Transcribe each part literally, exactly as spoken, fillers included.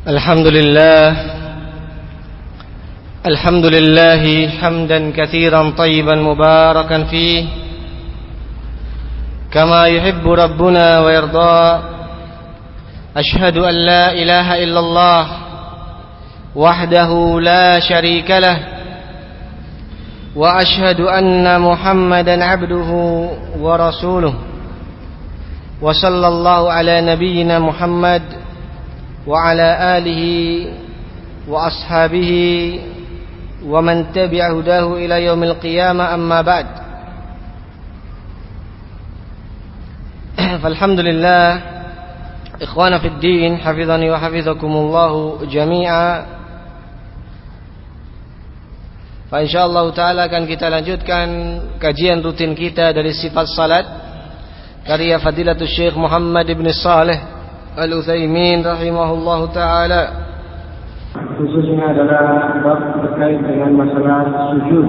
الحمد لله الحمد لله حمدا كثيرا طيبا مباركا فيه كما يحب ربنا ويرضى. أشهد أن لا إله إلا الله وحده لا شريك له وأشهد أن محمدا عبده ورسوله وصلى الله على نبينا محمد وعلى آله وأصحابه ومن تبع هداه إلى يوم القيامة. أما بعد، فالحمد لله إخوانا في الدين حفظني وحفظكم الله جميعا. Insyaallah ta'ala akan kita lanjutkan kajian rutin kita dari sifat salat karya Fadilatul Syekh Muhammad ibn Saleh Al-Utsaimin rahimahullahu ta'ala. Khususnya adalah bab terkait dengan masalah sujud.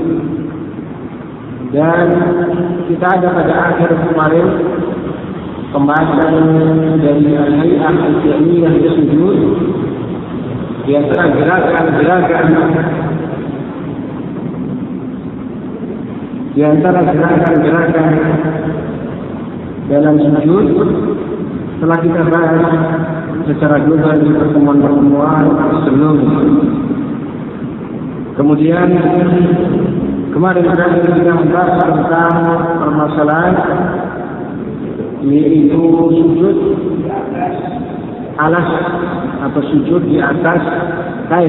Dan kita ada pada akhir kemarin pembahasan dari al-hay'ah al-fi'liyah sujud, di antara gerakan-gerakan di antara gerakan-gerakan dalam sujud telah kita bahas secara global di pertemuan-pertemuan sebelumnya. Kemudian kemarin kita membahas tentang permasalahan yaitu sujud alas atau sujud di atas kain.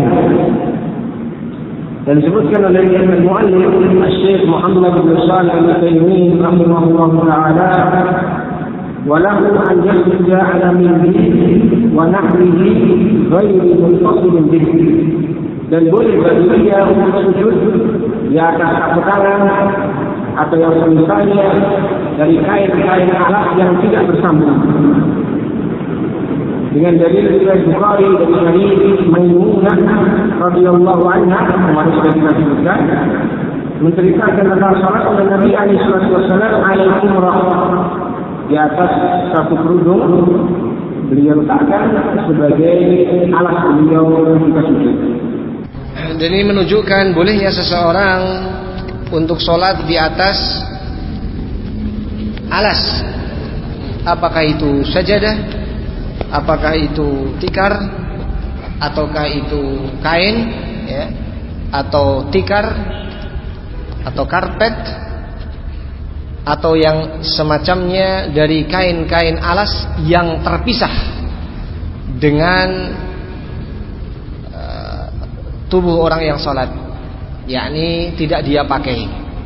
Dan disebutkan oleh al-muallif Syekh Muhammad bin Shalih Al-Utsaimin rahimahullah taala, وله أن يسجد على منه ونحوه غير منفصل به. Dan boleh bagi dia untuk sujud di atas satu tangan atau yang semisalnya dari kain-kain alas yang tidak bersambung. Dengan dalil riwayat Bukhari dari hadits Maimunah radhiyallahu anha, kemarin sudah kita sebutkan, menceritakan tentang salat oleh Nabi alaihi wasallam al-umrah di atas satu kerudung beliau letakkan sebagai alas beliau ketika sujud. Dan ini menunjukkan bolehnya seseorang untuk sholat di atas alas, apakah itu sajadah, apakah itu tikar, ataukah itu kain, ya, atau tikar, atau karpet, atau yang semacamnya dari kain-kain alas yang terpisah dengan uh, tubuh orang yang sholat, yakni tidak dia pakai.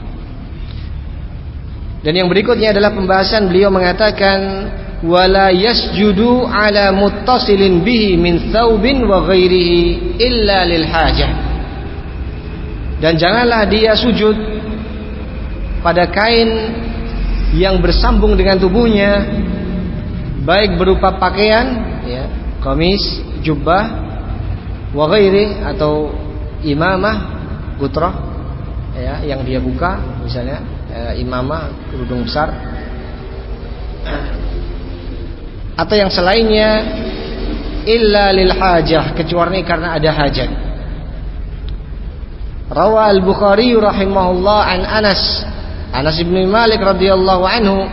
Dan yang berikutnya adalah pembahasan beliau mengatakan wala yasjudu ala muttasilin bihi min thawbin wa ghairihi illa lil hajah. Dan janganlah dia sujud pada kain yang bersambung dengan tubuhnya, baik berupa pakaian, ya, kamis, jubbah, wa ghairi, atau imamah, gutrah, ya, yang dia buka, misalnya eh, imamah, kerudung besar, atau yang selainnya, illa lil hajah, kecuali karena ada hajat. Rawa al-Bukhari rahimahullah an Anas Anas bin Malik radhiyallahu anhu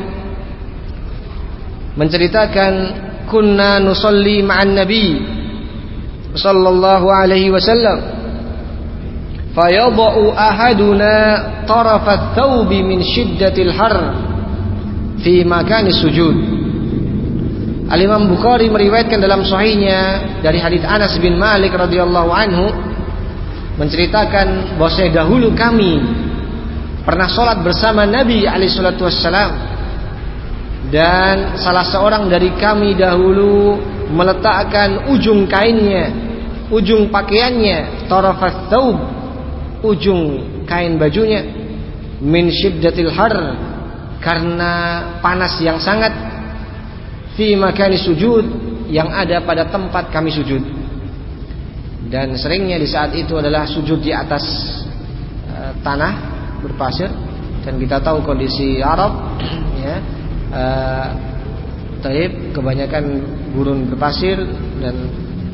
menceritakan kunna nusalli ma'an nabi sallallahu alaihi wasallam fayadau ahaduna tarafat thawbi min shiddatil har fi makani sujud. Al-Imam Bukhari meriwayatkan dalam sahihnya dari hadits Anas bin Malik radhiyallahu anhu menceritakan bahwa dahulu kami pernah sholat bersama Nabi alaihi salatu wassalam, dan salah seorang dari kami dahulu meletakkan ujung kainnya, ujung pakaiannya, tarafat thawb, ujung kain bajunya, min syiddatil har, karena panas yang sangat, fi makani sujud, yang ada pada tempat kami sujud. Dan seringnya di saat itu adalah sujud di atas uh, tanah berpasir, dan kita tahu kondisi Arab, ya, uh, taib kebanyakan gurun berpasir, dan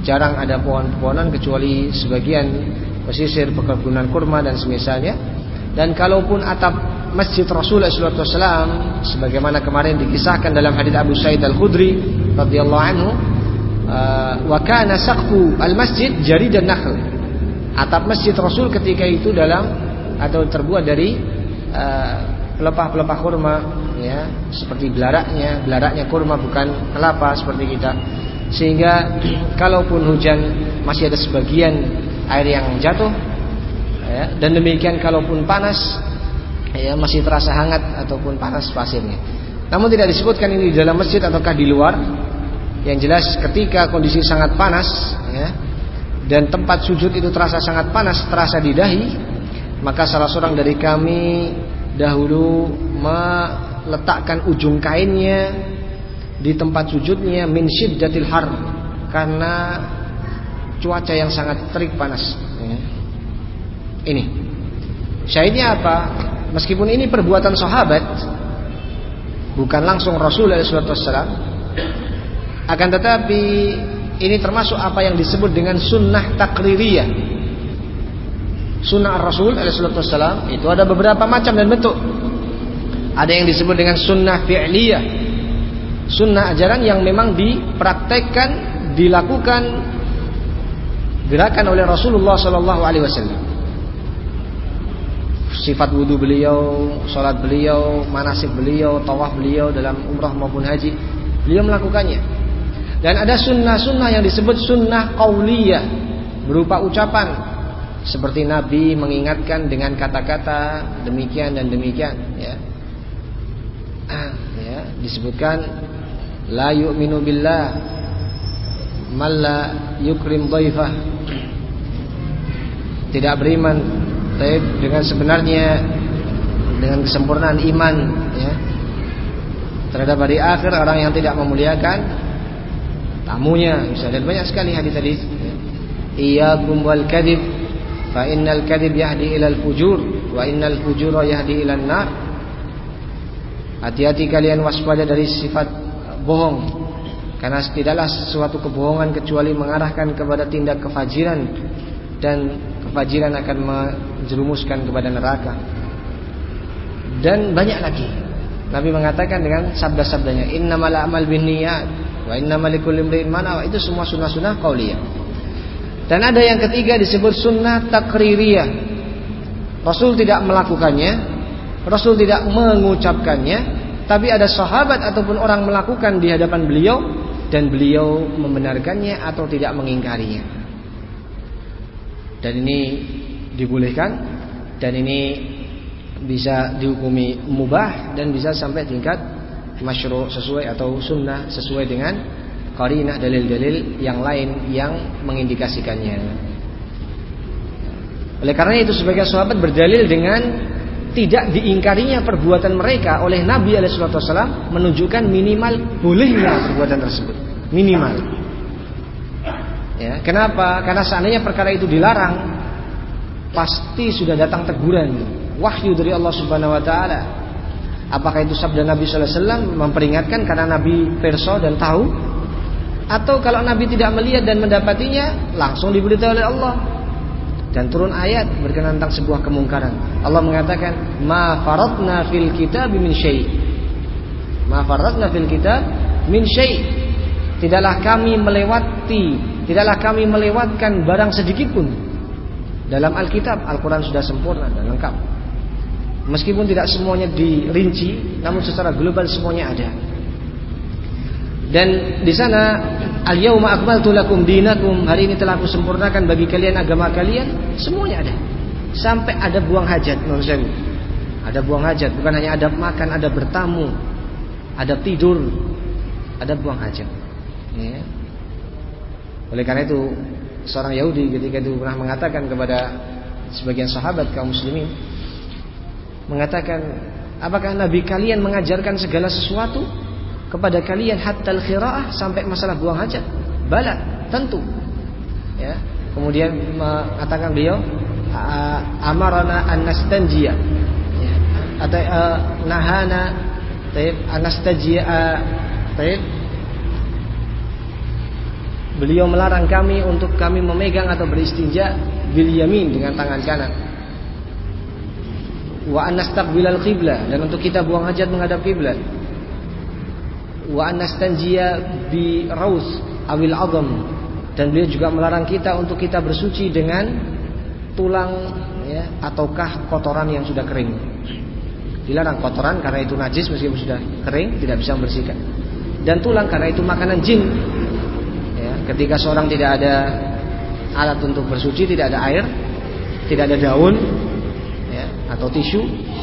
jarang ada pohon-pohonan kecuali sebagian pesisir perkebunan kurma dan semisalnya. Dan kalaupun atap masjid Rasulullah shallallahu alaihi wasallam sebagaimana kemarin dikisahkan dalam hadits Abu Sa'id Al-Khudri radhiyallahu anhu, wa kana saqfu al-masjid jaridan nakhl. Atap masjid Rasul ketika itu dalam atau terbuat dari uh, pelepah-pelepah kurma, ya, seperti belaraknya, belaraknya kurma bukan kelapa seperti kita. Sehingga kalaupun hujan masih ada sebagian air yang jatuh, ya, dan demikian kalaupun panas, ya, masih terasa hangat ataupun panas pasirnya. Namun tidak disebutkan ini di dalam masjid ataukah di luar. Yang jelas ketika kondisi sangat panas, ya, dan tempat sujud itu terasa sangat panas, terasa di dahi, maka salah seorang dari kami dahulu meletakkan ujung kainnya di tempat sujudnya min syiddatil har, karena cuaca yang sangat terik panas, ya. Ini syahidnya apa? Meskipun ini perbuatan sahabat, bukan langsung Rasul alaihi wasallam, akan tetapi ini termasuk apa yang disebut dengan sunnah takririyah. Sunnah Rasul alaihi wasallam itu ada beberapa macam dan bentuk. Ada yang disebut dengan sunnah fi'liyah, sunnah ajaran yang memang dipraktekkan, dilakukan gerakan oleh Rasulullah sallallahu alaihi wasallam. Sifat wudu beliau, salat beliau, manasik beliau, tawaf beliau dalam umrah maupun haji, beliau melakukannya. Dan ada sunnah-sunnah yang disebut sunnah qauliyah, berupa ucapan, seperti Nabi mengingatkan dengan kata-kata demikian dan demikian, ya. Ya, disebutkan la yu'minu billah man la yukrim dhaifah. Tidak beriman dengan sebenarnya, dengan kesempurnaan iman, ya, terhadap hari akhir orang yang tidak memuliakan tamunya. Misalnya banyak sekali hadis-hadis, ya. Iyyakum wal kadhib fa innal kadhib yahdi ilal fujur wa innal fujura yahdi ilan nar. Hati-hati kalian waspada dari sifat bohong, karena tidaklah sesuatu kebohongan kecuali mengarahkan kepada tindak kefajiran, dan kefajiran akan menjerumuskan kepada neraka. Dan banyak lagi Nabi mengatakan dengan sabda-sabdanya, innamal a'mal binniyat wa innamal likulli imrin ma nawa. Itu semua sunnah-sunnah qauliyah. Dan ada yang ketiga disebut sunnah takririyah. Rasul tidak melakukannya, Rasul tidak mengucapkannya, tapi ada sahabat ataupun orang melakukan di hadapan beliau, dan beliau membenarkannya atau tidak mengingkarinya. Dan ini dibolehkan, dan ini bisa dihukumi mubah, dan bisa sampai tingkat masyru' sesuai atau sunnah sesuai dengan qarinah, dalil-dalil yang lain yang mengindikasikannya. Oleh karena itu sebagian sahabat berdalil dengan tidak diingkarinya perbuatan mereka oleh Nabi alaihi wasallam, menunjukkan minimal bolehnya perbuatan tersebut, minimal. Ya, kenapa? Karena seandainya perkara itu dilarang, pasti sudah datang teguran, wahyu dari Allah Subhanahu wa taala. Apakah itu sabda Nabi sallallahu alaihi wasallam memperingatkan karena Nabi perso dan tahu, atau kalau Nabi tidak melihat dan mendapatinya, langsung diberitahu oleh Allah dan turun ayat berkenaan tentang sebuah kemungkaran. Allah mengatakan, "Ma faradna fil kitab min syai'." Ma faradna fil kitab min syai'. Tidaklah kami melewati, tidaklah kami melewatkan barang sedikit pun dalam Alkitab. Al-Quran sudah sempurna dan lengkap. Meskipun tidak semuanya dirinci, namun secara global semuanya ada. Dan di sana, al-yauma akmaltu lakum dinakum, hari ini telah aku sempurnakan bagi kalian agama kalian, semuanya ada. Sampai ada buang hajat, menurut saya. Ada buang hajat, bukan hanya adab makan, ada bertamu, ada tidur, ada buang hajat. Ya. Oleh karena itu, seorang Yahudi ketika itu pernah mengatakan kepada sebagian sahabat kaum muslimin, mengatakan, apakah Nabi kalian mengajarkan segala sesuatu kepada kalian hatta al-khira'ah, sampai masalah buang hajat? Bala, tentu. Ya. Kemudian mengatakan beliau, amarana an nastanjiya, ya. Atau uh, nahana taib an nastajiya taib beliau melarang kami untuk kami memegang atau beristinja bil yamin dengan tangan kanan. Wa an nastaqbilal qiblah, dan untuk kita buang hajat menghadap kiblat. Wa an nastanjiya bi raus awil azam, dan beliau juga melarang kita untuk kita bersuci dengan tulang ya, ataukah kotoran yang sudah kering. Dilarang kotoran karena itu najis meskipun sudah kering, tidak bisa membersihkan. Dan tulang karena itu makanan jin. Ya, ketika seorang tidak ada alat untuk bersuci, tidak ada air, tidak ada daun ya, atau tisu,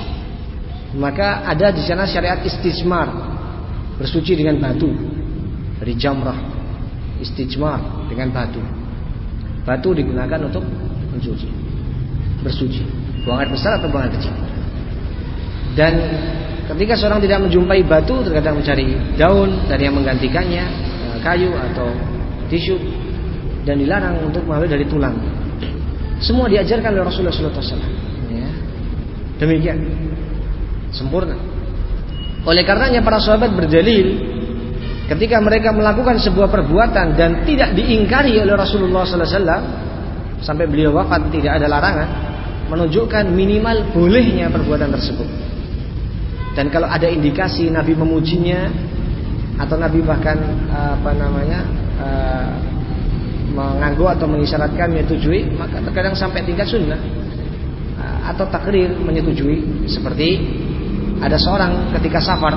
maka ada di sana syariat istijmar, bersuci dengan batu dari jamrah. Istijmar dengan batu. Batu digunakan untuk mencuci, bersuci, buang air besar atau buang air kecil. Dan ketika seorang tidak menjumpai batu, terkadang mencari daun dan yang menggantikannya, kayu atau tisu, dan dilarang untuk mengambil dari tulang. Semua diajarkan oleh Rasulullah shallallahu alaihi wasallam. Ya. Demikian sempurna. Oleh karenanya para sahabat berdalil ketika mereka melakukan sebuah perbuatan dan tidak diingkari oleh Rasulullah shallallahu alaihi wasallam sampai beliau wafat, tidak ada larangan, menunjukkan minimal bolehnya perbuatan tersebut. Dan kalau ada indikasi Nabi memujinya atau Nabi bahkan apa namanya uh, mengangguk atau mengisyaratkan menyetujui, maka terkadang sampai tingkat sunnah uh, atau takrir menyetujui. Seperti ada seorang ketika safar,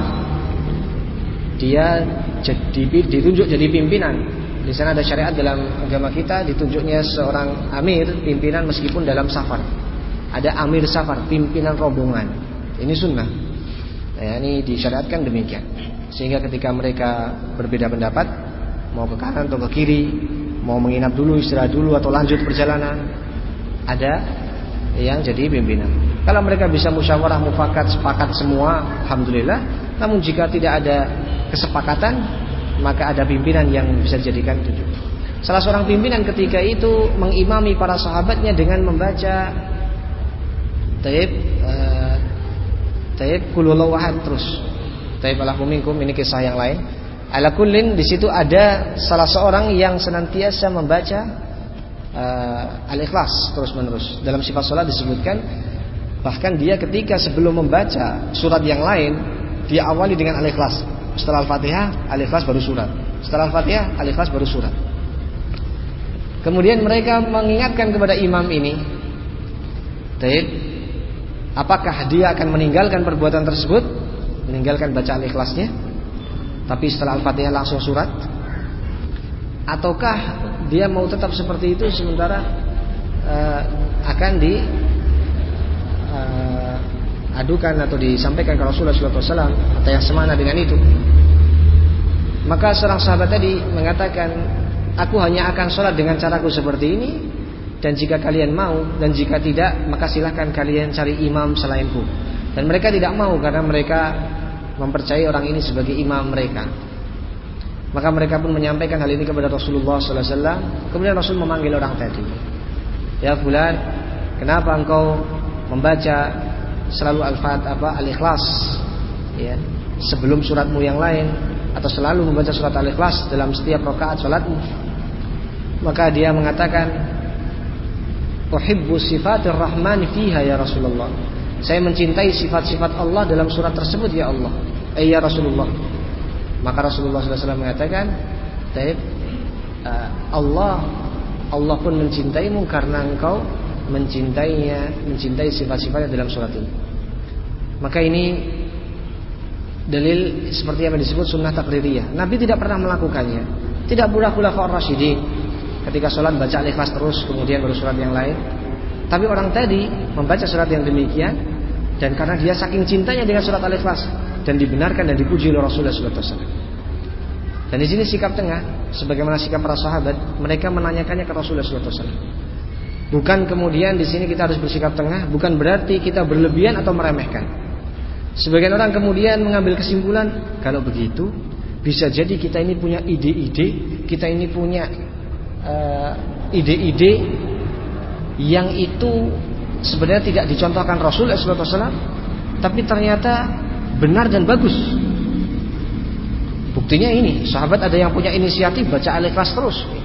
dia jadi ditunjuk jadi pimpinan. Di sana ada syariat dalam agama kita, ditunjuknya seorang amir pimpinan meskipun dalam safar. Ada amir safar, pimpinan rombongan. Ini sunnah. Ya, ini disyariatkan demikian. Sehingga ketika mereka berbeda pendapat, mau ke kanan atau ke kiri, mau menginap dulu, istirahat dulu atau lanjut perjalanan, ada yang jadi pimpinan. Kalau mereka bisa musyawarah mufakat, sepakat semua, alhamdulillah. Namun jika tidak ada kesepakatan, maka ada pimpinan yang bisa dijadikan tujuh. Salah seorang pimpinan ketika itu mengimami para sahabatnya dengan membaca taib uh, taib qul huwallahu ahad terus. Taib alaikum minkum, ini kisah yang lain. Ala kullin, di situ ada salah seorang yang senantiasa membaca uh, Al-Ikhlas terus-menerus. Dalam sifat salat disebutkan bahkan dia ketika sebelum membaca surat yang lain, dia awali dengan Al-Ikhlas. Setelah Al-Fatihah, Al-Ikhlas baru surat. Setelah Al-Fatihah, Al-Ikhlas baru surat. Kemudian mereka mengingatkan kepada imam ini, taib, apakah dia akan meninggalkan perbuatan tersebut, meninggalkan baca Al-Ikhlasnya, tapi setelah Al-Fatihah langsung surat, ataukah dia mau tetap seperti itu sementara uh, akan di uh, adukan atau disampaikan ke Rasulullah shallallahu alaihi wasallam atau yang semana dengan itu. Maka seorang sahabat tadi mengatakan, aku hanya akan sholat dengan caraku seperti ini, dan jika kalian mau, dan jika tidak, maka silahkan kalian cari imam selainku. Dan mereka tidak mau karena mereka mempercayai orang ini sebagai imam mereka. Maka mereka pun menyampaikan hal ini kepada Rasulullah shallallahu alaihi wasallam. Kemudian Rasul memanggil orang tadi, ya fulan, kenapa engkau membaca selalu al-fat apa al-ikhlas ya sebelum suratmu yang lain, atau selalu membaca surat al-ikhlas dalam setiap rakaat salatmu? Maka dia mengatakan, uhibbu sifatir rahman fiha ya Rasulullah, saya mencintai sifat-sifat Allah dalam surat tersebut ya Allah, eh ya Rasulullah. Maka Rasulullah shallallahu alaihi wasallam mengatakan, taib, Allah Allah pun mencintaimu karena engkau mencintainya, mencintai sifat-sifatnya dalam surat ini. Maka ini dalil seperti yang disebut sunnah takririyah. Nabi tidak pernah melakukannya. Tidak pula khulafaur rasyidin ketika sholat baca Al-Ikhlas terus kemudian baru surat yang lain. Tapi orang tadi membaca surat yang demikian, dan karena dia saking cintanya dengan surat Al-Ikhlas, dan dibenarkan dan dipuji oleh Rasulullah shallallahu alaihi wasallam. Dan di sini sikap tengah, sebagaimana sikap para sahabat, mereka menanyakannya ke Rasulullah shallallahu alaihi wasallam. Bukan kemudian di sini kita harus bersikap tengah, bukan berarti kita berlebihan atau meremehkan. Sebagian orang kemudian mengambil kesimpulan, kalau begitu bisa jadi kita ini punya ide-ide, kita ini punya uh, ide-ide yang itu sebenarnya tidak dicontohkan Rasulullah shallallahu alaihi wasallam, tapi ternyata benar dan bagus. Buktinya ini, sahabat ada yang punya inisiatif baca Al-Ikhlas terus.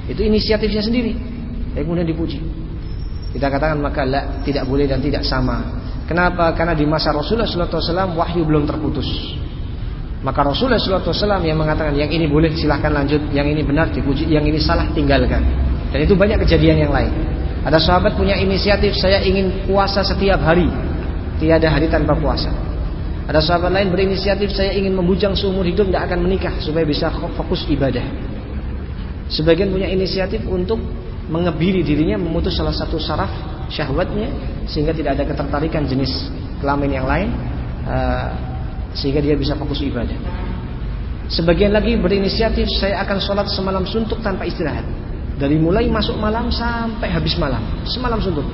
Itu inisiatifnya sendiri, yang kemudian dipuji. Kita katakan maka la, tidak boleh dan tidak sama. Kenapa? Karena di masa Rasulullah shallallahu alaihi wasallam wahyu belum terputus. Maka Rasulullah shallallahu alaihi wasallam yang mengatakan yang ini boleh silahkan lanjut, yang ini benar dipuji, yang ini salah tinggalkan. Dan itu banyak kejadian yang lain. Ada sahabat punya inisiatif, saya ingin puasa setiap hari, tiada hari tanpa puasa. Ada sahabat lain berinisiatif, saya ingin membujang seumur hidup, tidak akan menikah supaya bisa fokus ibadah. Sebagian punya inisiatif untuk mengebiri dirinya, memutus salah satu saraf syahwatnya sehingga tidak ada ketertarikan jenis kelamin yang lain, uh, sehingga dia bisa fokus ibadah. Sebagian lagi berinisiatif, saya akan sholat semalam suntuk tanpa istirahat, dari mulai masuk malam sampai habis malam, semalam suntuk.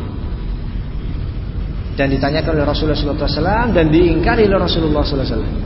Dan ditanyakan oleh Rasulullah shallallahu alaihi wasallam dan diingkari oleh Rasulullah shallallahu alaihi wasallam.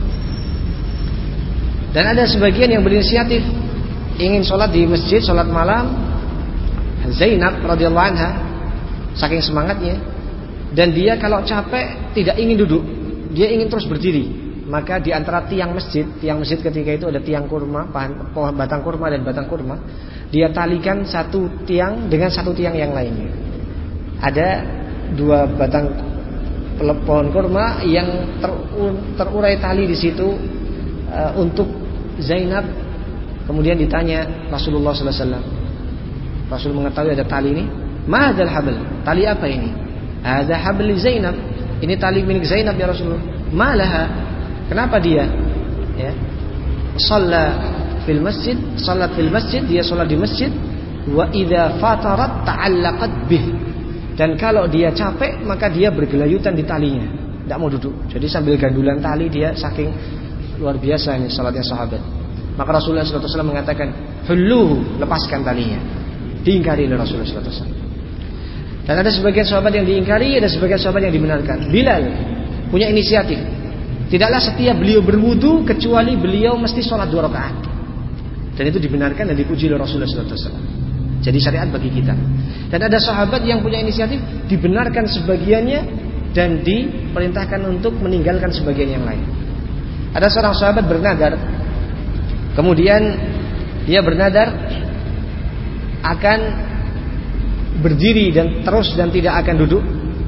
Dan ada sebagian yang berinisiatif ingin sholat di masjid, sholat malam. Zainab radhiyallahu anha saking semangatnya, dan dia kalau capek tidak ingin duduk, dia ingin terus berdiri. Maka di antara tiang masjid, tiang masjid ketika itu ada tiang kurma, pohon batang kurma dan batang kurma, dia talikan satu tiang dengan satu tiang yang lainnya. Ada dua batang pohon kurma yang ter, terurai tali di situ uh, untuk Zainab. Kemudian ditanya Rasulullah sallallahu alaihi wasallam. Rasul mengetahui ada tali ini. Madzal habl? Tali apa ini? Ada habli Zainab. Ini tali milik Zainab ya Rasulullah. Malaha? Kenapa dia? Ya. Shalla fil masjid, salat fil masjid, dia salat di masjid. Wa idza fatarat ta'allaqat bih. Dan kalau dia capek maka dia bergelayutan di talinya, tidak mau duduk. Jadi sambil gandulan tali dia, saking luar biasa ini salatnya sahabat. Maka Rasulullah shallallahu alaihi wasallam mengatakan, "Hulluhu, lepaskan talinya." Diingkari oleh Rasulullah shallallahu alaihi wasallam. Dan ada sebagian sahabat yang diingkari, ada sebagian sahabat yang dibenarkan. Bilal punya inisiatif. Tidaklah setiap beliau berwudu kecuali beliau mesti sholat dua rakaat. Dan itu dibenarkan dan dipuji oleh Rasulullah shallallahu alaihi wasallam. Jadi syariat bagi kita. Dan ada sahabat yang punya inisiatif, dibenarkan sebagiannya dan diperintahkan untuk meninggalkan sebagian yang lain. Ada seorang sahabat bernadar, kemudian dia bernadar akan berdiri dan terus dan tidak akan duduk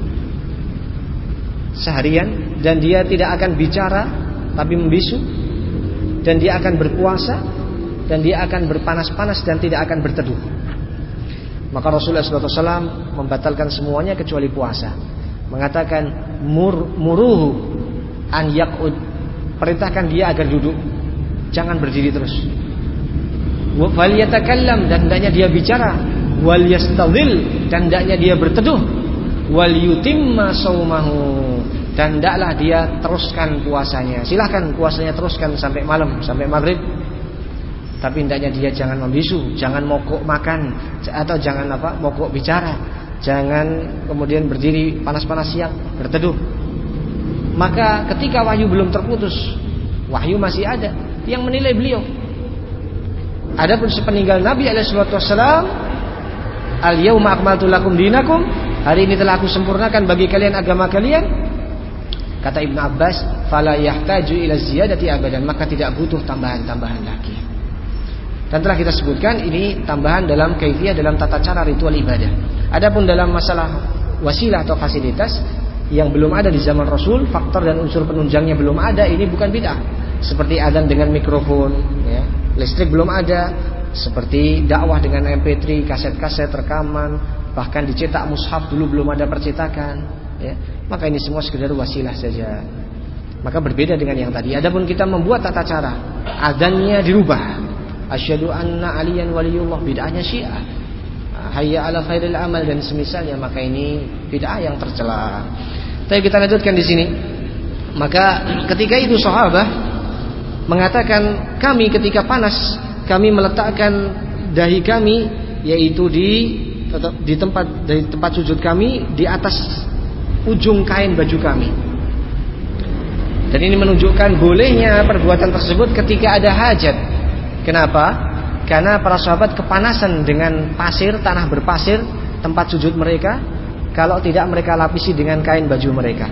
seharian, dan dia tidak akan bicara tapi membisu, dan dia akan berpuasa, dan dia akan berpanas-panas dan tidak akan berteduh. Maka Rasulullah shallallahu alaihi wasallam membatalkan semuanya kecuali puasa, mengatakan mur, muruhu an yaqud, perintahkan dia agar duduk, jangan berdiri terus. Wal yatakallam, dan hendaknya dia bicara. Wal yastadhil, dan hendaknya dia berteduh. Wal yutimma saumahu, dan hendaklah dia teruskan puasanya. Silahkan puasanya teruskan sampai malam, sampai maghrib. Tapi hendaknya dia jangan membisu, jangan mogok makan, atau jangan apa, mogok bicara, jangan kemudian berdiri panas-panas siang, berteduh. Maka ketika wahyu belum terputus, wahyu masih ada yang menilai beliau. Adapun sepeninggal Nabi alaihi salatu wassalam, al-yauma akmaltu lakum dinakum, hari ini telah aku sempurnakan bagi kalian agama kalian. Kata Ibnu Abbas, fala yahtaju ila ziyadati abadan, maka tidak butuh tambahan-tambahan lagi. Dan telah kita sebutkan ini tambahan dalam kaifiyah, dalam tata cara ritual ibadah. Adapun dalam masalah wasilah atau fasilitas yang belum ada di zaman Rasul, faktor dan unsur penunjangnya belum ada, ini bukan bid'ah. Seperti adzan dengan mikrofon, ya. Listrik belum ada, seperti dakwah dengan M P tiga, kaset-kaset, rekaman, bahkan dicetak mushaf dulu belum ada percetakan, ya. Maka ini semua sekedar wasilah saja. Maka berbeda dengan yang tadi. Adapun kita membuat tata cara, adzannya dirubah, asyhadu anna aliyan waliyullah, bid'ahnya Syiah, hayya ala khairil amal dan semisalnya, maka ini bid'ah yang tercela. Tapi kita lanjutkan di sini. Maka ketika itu sahabat mengatakan, kami ketika panas kami meletakkan dahi kami, yaitu di di tempat dari tempat sujud kami, di atas ujung kain baju kami. Dan ini menunjukkan bolehnya perbuatan tersebut ketika ada hajat. Kenapa? Karena para sahabat kepanasan dengan pasir, tanah berpasir tempat sujud mereka, kalau tidak mereka lapisi dengan kain baju mereka.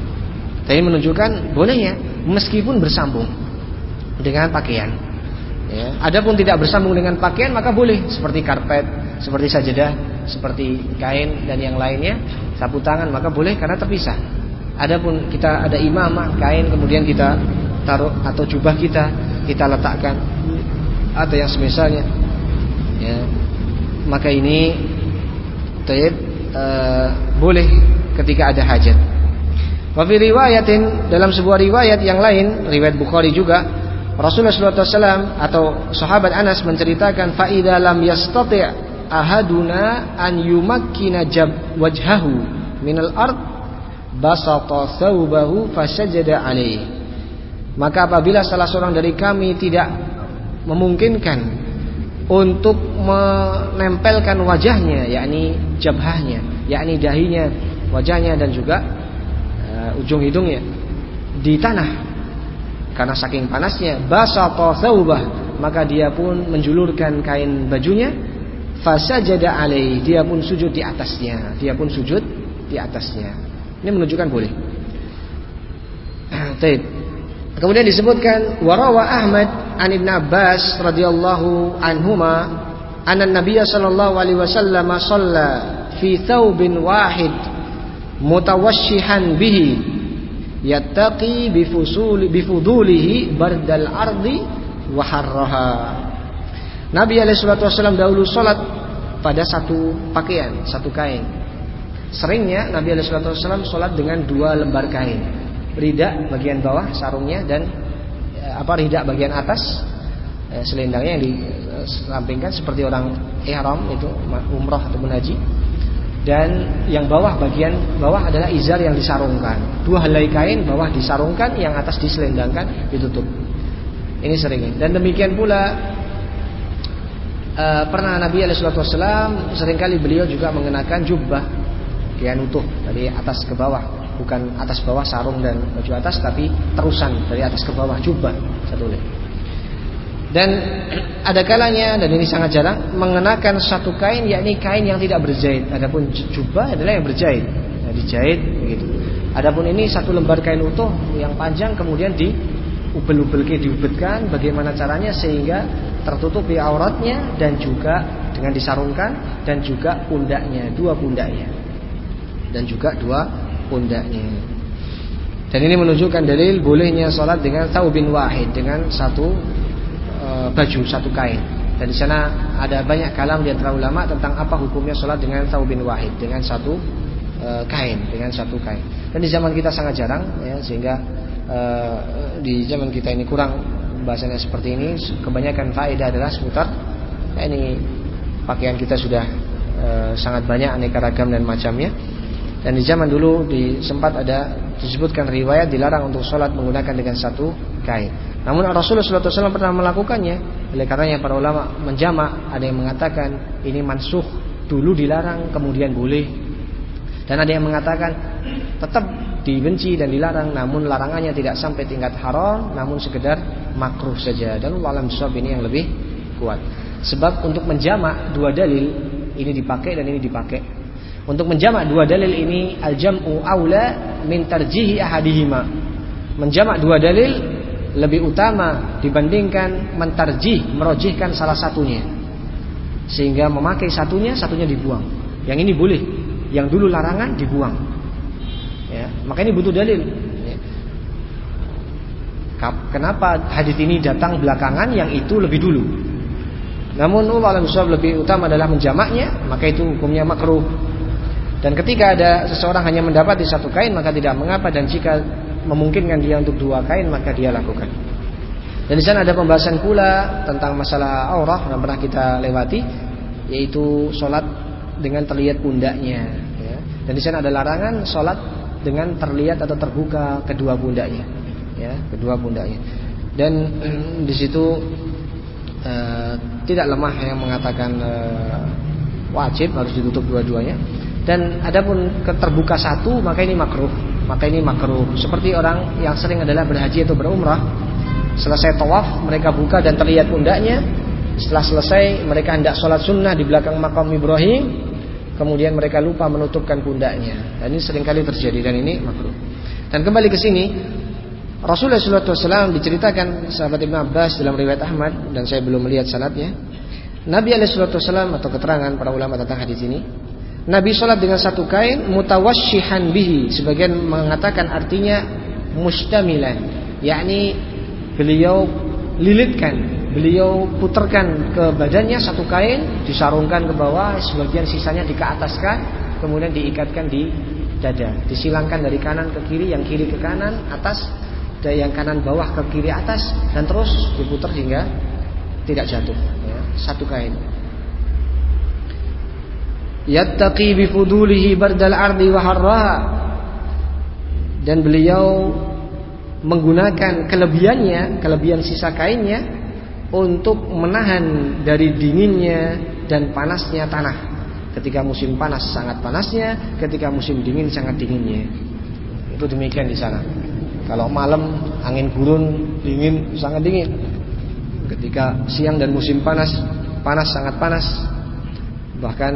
Dan ini menunjukkan bolehnya meskipun bersambung dengan pakaian, Ya, adapun tidak bersambung dengan pakaian maka boleh, seperti karpet, seperti sajadah, seperti kain dan yang lainnya, sapu tangan maka boleh karena terpisah. Adapun kita ada imamah kain kemudian kita taruh atau jubah kita kita letakkan atau yang semisalnya, ya, maka ini taib uh, boleh ketika ada hajat. Wa fi riwayatin, dalam sebuah riwayat yang lain, riwayat Bukhari juga, Rasulullah shallallahu alaihi wasallam atau sahabat Anas menceritakan, fa idza lam yastati' ahaduna an yumakkina jab wajhahu minal ard basata thawbahu fasajada alaihi. Maka apabila salah seorang dari kami tidak memungkinkan untuk menempelkan wajahnya, yakni jabhahnya, yakni dahinya, wajahnya dan juga uh, ujung hidungnya di tanah karena saking panasnya, basata thawbah, maka dia pun menjulurkan kain bajunya, fasajada alaihi, dia pun sujud di atasnya, dia pun sujud di atasnya. Ini menunjukkan boleh. Baik. Kemudian disebutkan warawa Ahmad an Ibn Abbas radhiyallahu anhuma anna Nabiyya sallallahu alaihi wasallam shalla fi thawbin wahid mutawashshihan bihi yattaqi bifusuli bifudulihi bardal ardi wa harraha. Nabi alaihi salatu wasallam dahulu salat pada satu pakaian, satu kain. Seringnya Nabi alaihi salatu wasallam salat dengan dua lembar kain. Rida bagian bawah sarungnya dan apa rida bagian atas selendangnya yang disampingkan seperti orang ihram itu umrah ataupun haji. Dan yang bawah, bagian bawah adalah izar yang disarungkan. Dua helai kain, bawah disarungkan, yang atas diselendangkan, ditutup. Ini seringnya. Dan demikian pula uh, pernah Nabi alaihi wasallam seringkali beliau juga mengenakan jubbah, pakaian utuh dari atas ke bawah, bukan atas bawah sarung dan baju atas, tapi terusan dari atas ke bawah jubbah satu helai. Dan ada kalanya, dan ini sangat jarang, mengenakan satu kain, yakni kain yang tidak berjahit. Adapun jubah adalah yang berjahit, nah, dijahit begitu. Adapun ini satu lembar kain utuh yang panjang kemudian diubel-ubelke, diubetkan. Bagaimana caranya sehingga tertutupi auratnya dan juga dengan disarungkan dan juga pundaknya, dua pundaknya, dan juga dua pundaknya. Dan ini menunjukkan dalil bolehnya salat dengan thawbin wahid, dengan satu baju, satu kain. Dan di sana ada banyak kalam di antara ulama tentang apa hukumnya sholat dengan thawbin wahid, dengan satu e, kain, dengan satu kain. Dan di zaman kita sangat jarang, ya, sehingga e, di zaman kita ini kurang bahasanya seperti ini. Kebanyakan faedah adalah seputar ya, ini pakaian kita sudah e, sangat banyak aneka ragam dan macamnya. Dan di zaman dulu di, sempat ada disebutkan riwayat dilarang untuk sholat menggunakan dengan satu kain. Namun Rasulullah shallallahu alaihi wasallam pernah melakukannya. Oleh karenanya para ulama menjamak, ada yang mengatakan ini mansukh, dulu dilarang kemudian boleh. Dan ada yang mengatakan tetap dibenci dan dilarang, namun larangannya tidak sampai tingkat haram, namun sekedar makruh saja. Dan Allah alam bisawab, ini yang lebih kuat. Sebab untuk menjamak dua dalil, ini dipakai dan ini dipakai. Untuk menjamak dua dalil ini al-jam'u aula min tarjihi ahadihima. Menjamak dua dalil lebih utama dibandingkan mentarjih, merojihkan salah satunya. Sehingga memakai satunya, satunya dibuang. Yang ini boleh, yang dulu larangan dibuang. Ya, maka ini butuh dalil. Ya. Kenapa hadits ini datang belakangan, yang itu lebih dulu? Namun Allah alam lebih utama adalah menjamaknya, maka itu hukumnya makruh. Dan ketika ada seseorang hanya mendapati satu kain, maka tidak mengapa. Dan jika memungkinkan dia untuk dua kain, maka dia lakukan. Dan di sana ada pembahasan pula tentang masalah aurah yang pernah kita lewati, yaitu sholat dengan terlihat pundaknya. Ya. Dan di sana ada larangan sholat dengan terlihat atau terbuka kedua pundaknya, ya, kedua pundaknya. Dan di situ uh, tidak lemah yang mengatakan uh, wajib harus ditutup dua-duanya. Dan adapun terbuka satu, maka ini makruh. Maka ini makruh. Seperti orang yang sering adalah berhaji atau berumrah, selesai tawaf mereka buka dan terlihat pundaknya. Setelah selesai mereka hendak sholat sunnah di belakang makam Ibrahim, kemudian mereka lupa menutupkan pundaknya. Dan ini seringkali terjadi dan ini makruh. Dan kembali ke sini, Rasulullah shallallahu alaihi wasallam diceritakan sahabat Ibnu Abbas dalam riwayat Ahmad, dan saya belum melihat sanadnya. Nabi alaihi salatu wasallam, atau keterangan para ulama tentang hadis ini, Nabi sholat dengan satu kain mutawassyihan bihi, sebagian mengatakan artinya mustamilan, yakni beliau lilitkan, beliau putarkan ke badannya satu kain, disarungkan ke bawah, sebagian sisanya dikeataskan, kemudian diikatkan di dada, disilangkan dari kanan ke kiri, yang kiri ke kanan atas, dan yang kanan bawah ke kiri atas, dan terus diputar hingga tidak jatuh, ya, satu kain. Yattaqi bifudulihi bardal ardi wa harraha, dan beliau menggunakan kelebihannya, kelebihan sisa kainnya untuk menahan dari dinginnya dan panasnya tanah. Ketika musim panas sangat panasnya, ketika musim dingin sangat dinginnya. Itu demikian di sana. Kalau malam angin gurun, dingin, sangat dingin. Ketika siang dan musim panas, panas sangat panas. Bahkan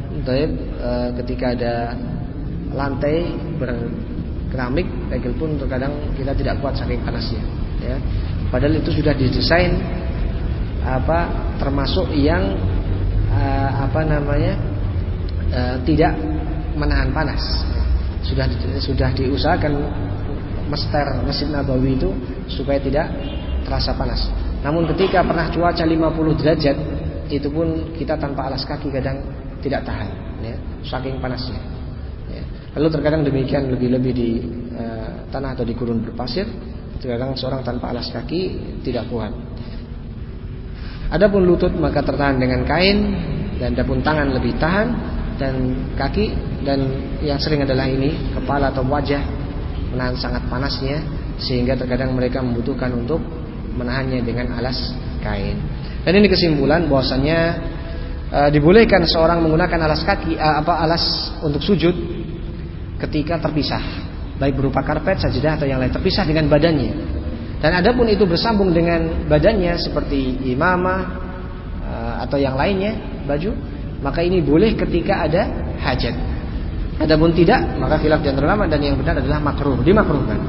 ketika ada lantai berkeramik, tegel pun terkadang kita tidak kuat saking panasnya, ya. Padahal itu sudah didesain apa termasuk yang uh, apa namanya uh, tidak menahan panas. Sudah sudah diusahakan mester Masjid Nabawi itu supaya tidak terasa panas. Namun ketika pernah cuaca lima puluh derajat, itu pun kita tanpa alas kaki kadang tidak tahan, ya, saking panasnya, ya. Lalu terkadang demikian lebih-lebih di uh, tanah atau di gurun berpasir, terkadang seorang tanpa alas kaki tidak kuat. Adapun lutut maka tertahan dengan kain, dan adapun tangan lebih tahan, dan kaki dan yang sering adalah ini kepala atau wajah menahan sangat panasnya, sehingga terkadang mereka membutuhkan untuk menahannya dengan alas kain. Dan ini kesimpulan bahwasanya e, dibolehkan seorang menggunakan alas kaki e, apa alas untuk sujud ketika terpisah, baik berupa karpet, sajadah atau yang lain, terpisah dengan badannya. Dan adapun itu bersambung dengan badannya seperti imamah e, atau yang lainnya, baju, maka ini boleh ketika ada hajat. Adapun tidak, maka khilaf di antara ulama, dan yang benar adalah makruh, dimakruhkan.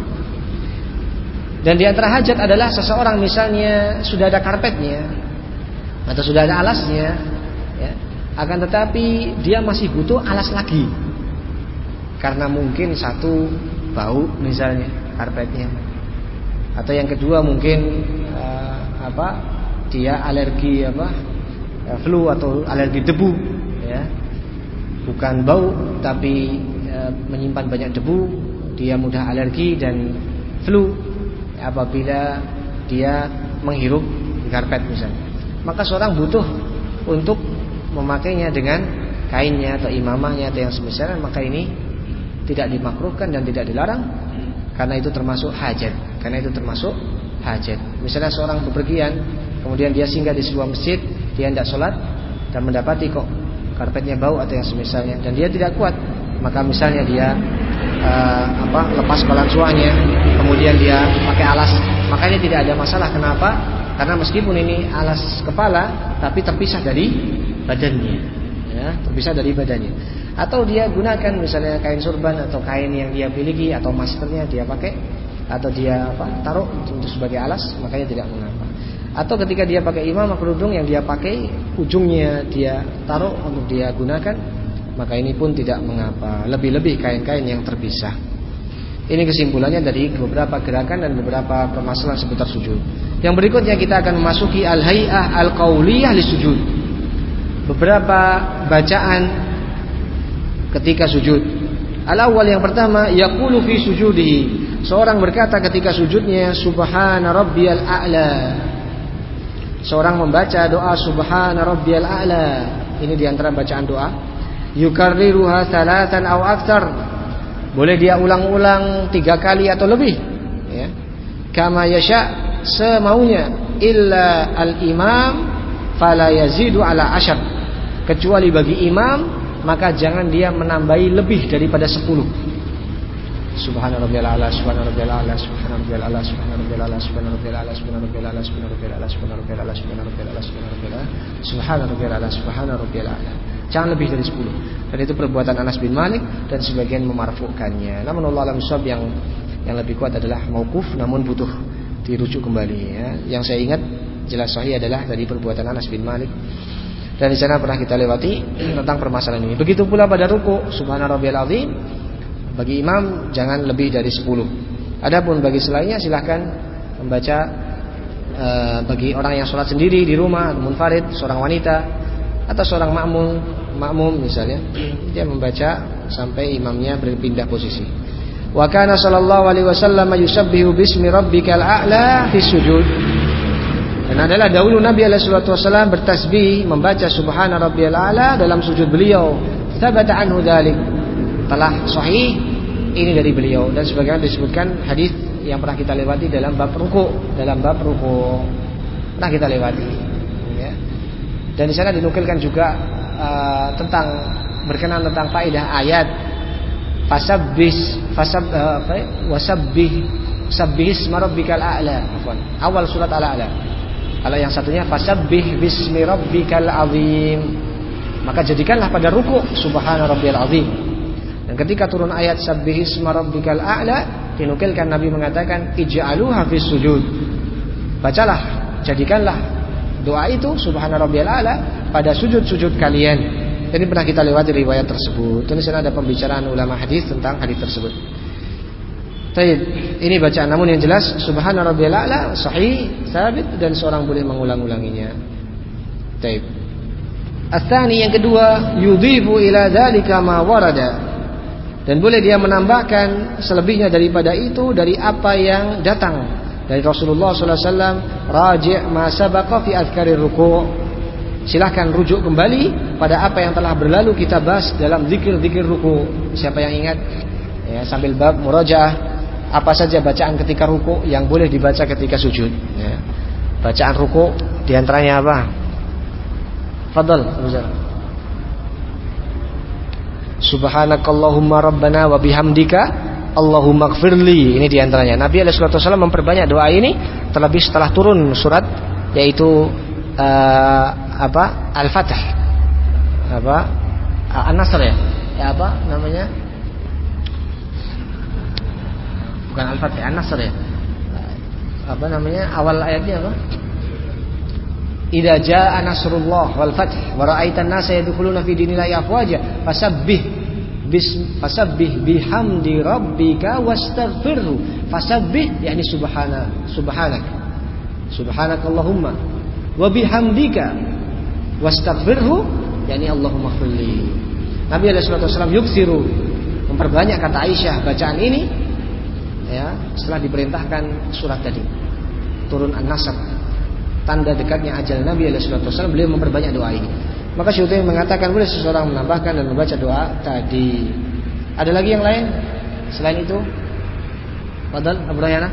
Dan di antara hajat adalah seseorang misalnya sudah ada karpetnya atau sudah ada alasnya, ya, akan tetapi dia masih butuh alas lagi, karena mungkin satu bau misalnya karpetnya, atau yang kedua mungkin uh, apa dia alergi apa uh, flu atau alergi debu, ya, bukan bau tapi uh, menyimpan banyak debu, dia mudah alergi dan flu apabila dia menghirup karpet misalnya. Maka seorang butuh untuk memakainya dengan kainnya atau imamahnya atau yang semisalnya, maka ini tidak dimakruhkan dan tidak dilarang, karena itu termasuk hajat. Karena itu termasuk hajat. Misalnya seorang bepergian, kemudian dia singgah di sebuah masjid, dia tidak sholat dan mendapati kok karpetnya bau atau yang semisalnya, dan dia tidak kuat, maka misalnya dia uh, apa lepas balansuanya, kemudian dia pakai alas, maka ini tidak ada masalah. Kenapa? Karena meskipun ini alas kepala, tapi terpisah dari badannya, ya, terpisah dari badannya. Atau dia gunakan misalnya kain surban atau kain yang dia miliki atau maskernya dia pakai, atau dia apa taruh untuk sebagai alas, makanya tidak mengapa. Atau ketika dia pakai imamah, kerudung yang dia pakai ujungnya dia taruh untuk dia gunakan, maka ini pun tidak mengapa. Lebih-lebih kain-kain yang terpisah. Ini kesimpulannya dari beberapa gerakan dan beberapa permasalahan seputar sujud. Yang berikutnya kita akan memasuki al-hay'ah al-qauliyah lisujud. Beberapa bacaan ketika sujud. Al-awwal, yang pertama, yaqulu fi sujudihi. Seorang berkata ketika sujudnya, subhana rabbiyal a'la. Seorang membaca doa subhana rabbiyal a'la. Ini diantara bacaan doa. Yukarriruha thalathan aw aktsar. Boleh dia ulang-ulang tiga kali atau lebih, ya. Kama yasha, semaunya. Illa al-imam fala yazidu ala asyar. Kecuali bagi imam, maka jangan dia menambahi lebih daripada sepuluh. Subhana rabbiyal a'la, subhana rabbiyal a'la, subhana rabbiyal a'la, subhana rabbiyal a'la, subhana rabbiyal a'la, subhana rabbiyal a'la, subhana rabbiyal a'la, subhana rabbiyal a'la, subhana rabbiyal a'la, subhana rabbiyal a'la, subhana rabbiyal a'la, subhana rabbiyal a'la. Jangan lebih dari sepuluh. Dan itu perbuatan Anas bin Malik dan sebagian memarfukannya. Namun Allah alam shawab, yang Yang lebih kuat adalah mauquf, namun butuh dirujuk kembali ya. Yang saya ingat jelas sahih adalah dari perbuatan Anas bin Malik. Dan di sana pernah kita lewati tentang permasalahan ini. Begitu pula pada ruku, subhana rabbiyal azim. Bagi imam jangan lebih dari sepuluh. Adapun bagi selainnya silahkan membaca e, bagi orang yang sholat sendiri di rumah, munfarid, seorang wanita atau seorang makmum, makmum misalnya, dia membaca sampai imamnya berpindah posisi. Wa kana sallallahu alaihi wasallam yusabbihu bismi rabbikal a'la fi sujud. Dan adalah dahulu Nabi alaihi salatu wasallam bertasbih membaca subhana rabbiyal a'la dalam sujud beliau. Tsabata anhu dzalik. Telah sahih ini dari beliau dan sebagaimana disebutkan hadis yang pernah kita lewati dalam bab ruku, dalam bab ruku pernah kita lewati ya. Dan di sana dinukilkan juga uh, tentang berkenaan tentang faedah ayat fasabbis fasab uh, apa ya? wasabbih sabbihis marabbikal a'la afwan awal surat al-a'la. Kalau yang satunya fasabbih bismi rabbikal azim, maka jadikanlah pada ruku subhana rabbiyal azim. Dan ketika turun ayat sabbihisma rabbikal a'la, dinukilkan Nabi mengatakan ij'aluha fis sujud. Bacalah, jadikanlah doa itu subhana rabbiyal a'la pada sujud-sujud kalian. Ini pernah kita lewati riwayat tersebut. Dan di sana ada pembicaraan ulama hadis tentang hadis tersebut. Baik, ini bacaan namun yang jelas subhana rabbiyal a'la sahih, sabit dan seorang boleh mengulang-ulanginya. Baik. Ats-tsani yang kedua, yudhifu ila dzalika ma warada. Dan boleh dia menambahkan selebihnya daripada itu dari apa yang datang dari Rasulullah sallallahu alaihi wasallam. Raji' ma sabaqa fi adhkarir ruku'. Silahkan rujuk kembali pada apa yang telah berlalu kita bahas dalam zikir-zikir ruku'. Siapa yang ingat ya, sambil bab murajaah apa saja bacaan ketika ruku' yang boleh dibaca ketika sujud ya. Bacaan ruku' diantaranya apa? Fadhal Abu Zar. Subhanakallahumma rabbana wa bihamdika Allahumma ighfirli. Ini diantaranya. Nabi alaihi wasallam memperbanyak doa ini terlebih setelah turun surat yaitu uh, apa Al-Fatih apa An-Nasr ya. Ya apa namanya? Bukan Al-Fatih, An-Nasr ya. Apa namanya? Awal ayatnya apa? Idza jaa nasrullah wal fath wa ra'aitan nasa yadkhuluna fi dinillahi afwaja fasabbih bis fasabbih bihamdi rabbika wastaghfirhu. Fasabbih yakni subhana subhanak subhanakallahumma wa bihamdika wastaghfirhu yakni Allahumma ighfirli. Nabi alaihi wasallam yuksiru memperbanyak kata Aisyah bacaan ini ya setelah diperintahkan surat tadi turun An-Nasr. Tanda dekatnya ajal Nabi alaihi wasallam, beliau memperbanyak doa ini. Maka Syekh Utsaimin mengatakan boleh seseorang menambahkan dan membaca doa tadi. Ada lagi yang lain selain itu? Fadhal Abu Rayana.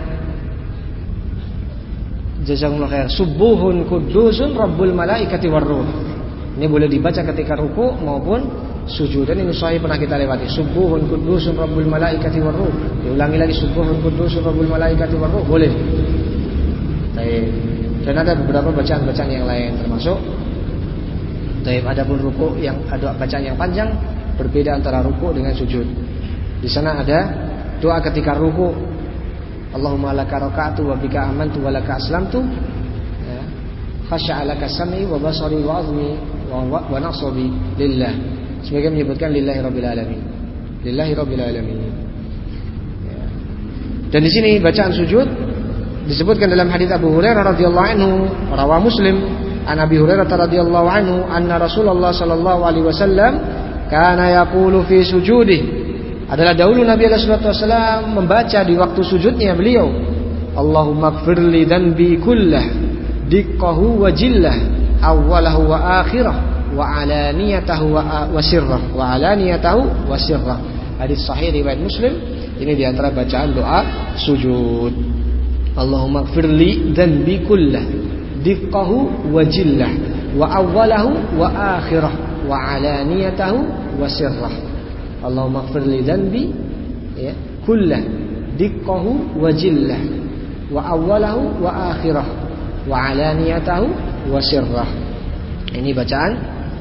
Jazakumullah khair. Subuhun qudusun rabbul malaikati warruh. Ini boleh dibaca ketika ruku maupun sujud. Dan ini sahih pernah kita lewati. Subuhun qudusun rabbul malaikati warruh. Diulangi lagi subuhun qudusun rabbul malaikati warruh. Boleh. Baik. Dan ada beberapa bacaan-bacaan yang lain termasuk taib adapun ruku yang ada bacaan yang panjang berbeda antara ruku dengan sujud. Di sana ada doa ketika ruku. Allahumma laka raka'tu wa bika amantu wa laka aslamtu. Ya. Khasya'a laka sam'i wa basari wa 'azmi wa, wa, wa nasabi lillah. Sebagai menyebutkan lillahi rabbil alamin. Lillahi rabbil alamin. Ya. Dan di sini bacaan sujud disebutkan dalam hadis Abu Hurairah radhiyallahu anhu, rawa Muslim an Abi Hurairah radhiyallahu anhu anna Rasulullah sallallahu alaihi wasallam kana yaqulu fi sujudih. Adalah dahulu Nabi sallallahu alaihi wasallam membaca di waktu sujudnya beliau, Allahumma ighfirli dhanbi kullah diqqahu wa jillah awwalahu wa akhirah wa alaniyatahu wa sirrah wa alaniyatahu wa sirrah. Hadis sahih riwayat Muslim. Ini di antara bacaan doa sujud. Allahumma ighfirli dhanbi kullah diqqahu wa jillah wa awwalahu wa akhirah wa alaniyatahu wa sirrah. Allahumma ighfirli dhanbi ya kullah diqqahu wa jillah wa awwalahu wa akhirah wa alaniyatahu wa sirrah. Ini bacaan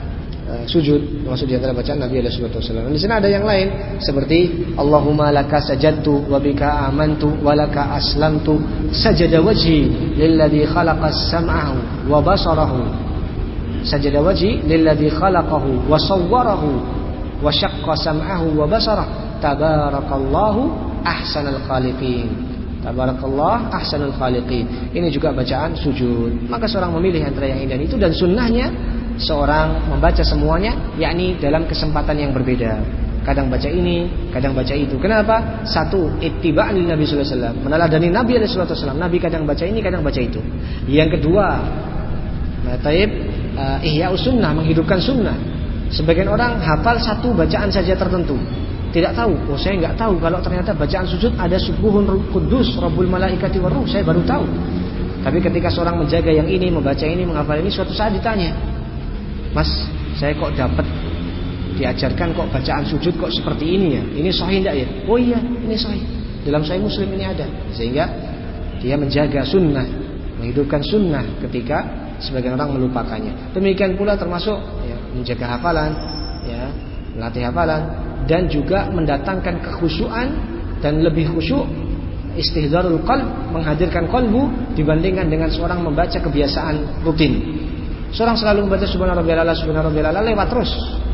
uh, sujud, maksud di antara bacaan Nabi alaihi wasallam. Di sini ada yang lain seperti Allahumma laka sajadtu wa bika amantu wa laka aslamtu sajada wajhi lilladzi khalaqas sam'ahu wa basarahu sajada wajhi lilladzi khalaqahu wa sawwarahu wa syaqqa sam'ahu wa basarahu tabarakallahu ahsanul khaliqin. Tabarakallah ahsanul khaliqin. Ini juga bacaan sujud. Maka seorang memilih antara yang ini dan itu, dan sunnahnya seorang membaca semuanya, yakni dalam kesempatan yang berbeda. Kadang baca ini, kadang baca itu. Kenapa? Satu, ittiba'an lin Nabi sallallahu alaihi wasallam, meneladani Nabi sallallahu alaihi wasallam. Nabi kadang baca ini, kadang baca itu. Yang kedua, nah, taib uh, ihya'us sunnah, menghidupkan sunnah. Sebagian orang hafal satu bacaan saja tertentu. Tidak tahu, oh saya nggak tahu kalau ternyata bacaan sujud ada subuhun kudus Rabbul malaikati waruh, saya baru tahu. Tapi ketika seorang menjaga yang ini, membaca ini, menghafal ini, suatu saat ditanya, Mas, saya kok dapat diajarkan kok bacaan sujud kok seperti ini ya? Ini sahih enggak ya? Oh iya, ini sahih. Dalam Sahih Muslim ini ada. Sehingga dia menjaga sunnah, menghidupkan sunnah ketika sebagian orang melupakannya. Demikian pula termasuk ya, menjaga hafalan, ya, melatih hafalan, dan juga mendatangkan kekhusyuan dan lebih khusyuk, istihdarul qalb, menghadirkan qalbu dibandingkan dengan seorang membaca kebiasaan rutin. Seorang selalu membaca subhana rabbiyal a'la, subhana rabbiyal a'la, lewat terus.